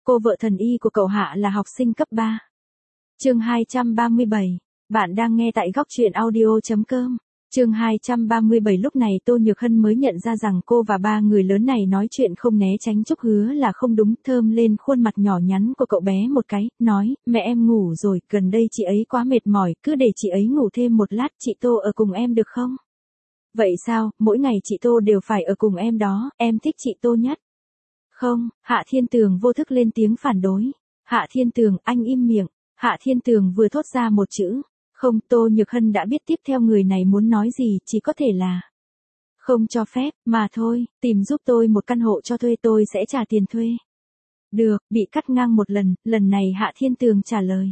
Cô vợ thần y của cậu Hạ là học sinh cấp 3. Chương 237. Bạn đang nghe tại góc truyện audio.com. Chương 237. Lúc này Tô Nhược Hân mới nhận ra rằng cô và ba người lớn này nói chuyện không né tránh Trúc Hứa là không đúng. Thơm lên khuôn mặt nhỏ nhắn của cậu bé một cái, nói, mẹ em ngủ rồi, gần đây chị ấy quá mệt mỏi, cứ để chị ấy ngủ thêm một lát, chị Tô ở cùng em được không? Vậy sao, mỗi ngày chị Tô đều phải ở cùng em đó, em thích chị Tô nhất. Không, Hạ Thiên Tường vô thức lên tiếng phản đối. Hạ Thiên Tường, anh im miệng. Hạ Thiên Tường vừa thốt ra một chữ. Không, Tô Nhược Hân đã biết tiếp theo người này muốn nói gì, chỉ có thể là không cho phép, mà thôi, tìm giúp tôi một căn hộ cho thuê, tôi sẽ trả tiền thuê. Được, bị cắt ngang một lần này Hạ Thiên Tường trả lời.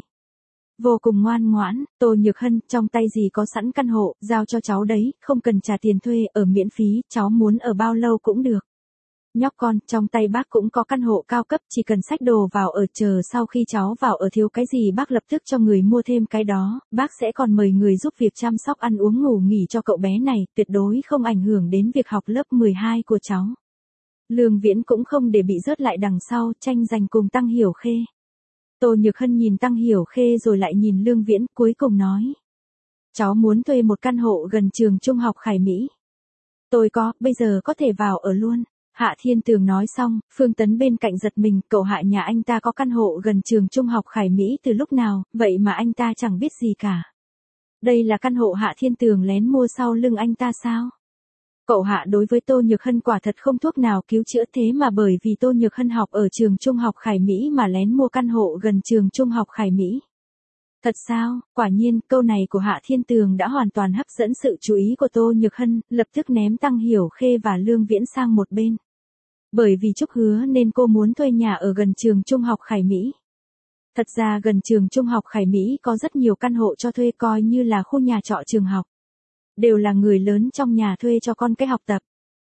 Vô cùng ngoan ngoãn, Tô Nhược Hân, trong tay gì có sẵn căn hộ, giao cho cháu đấy, không cần trả tiền thuê, ở miễn phí, cháu muốn ở bao lâu cũng được. Nhóc con, trong tay bác cũng có căn hộ cao cấp, chỉ cần xách đồ vào ở, chờ sau khi cháu vào ở thiếu cái gì bác lập tức cho người mua thêm cái đó, bác sẽ còn mời người giúp việc chăm sóc ăn uống ngủ nghỉ cho cậu bé này, tuyệt đối không ảnh hưởng đến việc học lớp 12 của cháu. Lương Viễn cũng không để bị rớt lại đằng sau, tranh giành cùng Tăng Hiểu Khê. Tô Nhược Hân nhìn Tăng Hiểu Khê rồi lại nhìn Lương Viễn, cuối cùng nói. Cháu muốn thuê một căn hộ gần trường trung học Khải Mỹ. Tôi có, bây giờ có thể vào ở luôn. Hạ Thiên Tường nói xong, Phương Tấn bên cạnh giật mình, cậu Hạ nhà anh ta có căn hộ gần trường trung học Khải Mỹ từ lúc nào, vậy mà anh ta chẳng biết gì cả. Đây là căn hộ Hạ Thiên Tường lén mua sau lưng anh ta sao? Cậu Hạ đối với Tô Nhược Hân quả thật không thuốc nào cứu chữa, thế mà bởi vì Tô Nhược Hân học ở trường trung học Khải Mỹ mà lén mua căn hộ gần trường trung học Khải Mỹ. Thật sao? Quả nhiên, câu này của Hạ Thiên Tường đã hoàn toàn hấp dẫn sự chú ý của Tô Nhược Hân, lập tức ném Tăng Hiểu Khê và Lương Viễn sang một bên. Bởi vì Trúc Hứa nên cô muốn thuê nhà ở gần trường trung học Khải Mỹ. Thật ra gần trường trung học Khải Mỹ có rất nhiều căn hộ cho thuê, coi như là khu nhà trọ trường học. Đều là người lớn trong nhà thuê cho con cái học tập.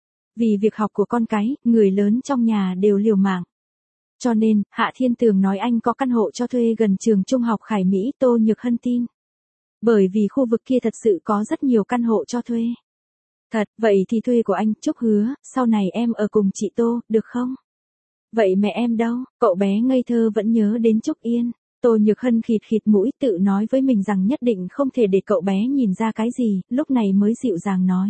Vì việc học của con cái, người lớn trong nhà đều liều mạng. Cho nên, Hạ Thiên Tường nói anh có căn hộ cho thuê gần trường trung học Khải Mỹ, Tô Nhược Hân tin. Bởi vì khu vực kia thật sự có rất nhiều căn hộ cho thuê. Thật, vậy thì thuê của anh, Trúc Hứa, sau này em ở cùng chị Tô, được không? Vậy mẹ em đâu? Cậu bé ngây thơ vẫn nhớ đến Trúc Yên. Tô Nhược Hân khịt khịt mũi, tự nói với mình rằng nhất định không thể để cậu bé nhìn ra cái gì, lúc này mới dịu dàng nói.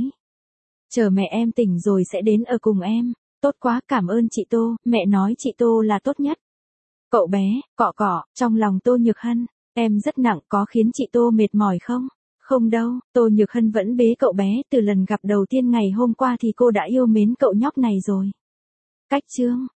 Chờ mẹ em tỉnh rồi sẽ đến ở cùng em. Tốt quá, cảm ơn chị Tô, mẹ nói chị Tô là tốt nhất. Cậu bé, cọ cọ, trong lòng Tô Nhược Hân, em rất nặng, có khiến chị Tô mệt mỏi không? Không đâu, Tô Nhược Hân vẫn bế cậu bé, từ lần gặp đầu tiên ngày hôm qua thì cô đã yêu mến cậu nhóc này rồi. Cách chương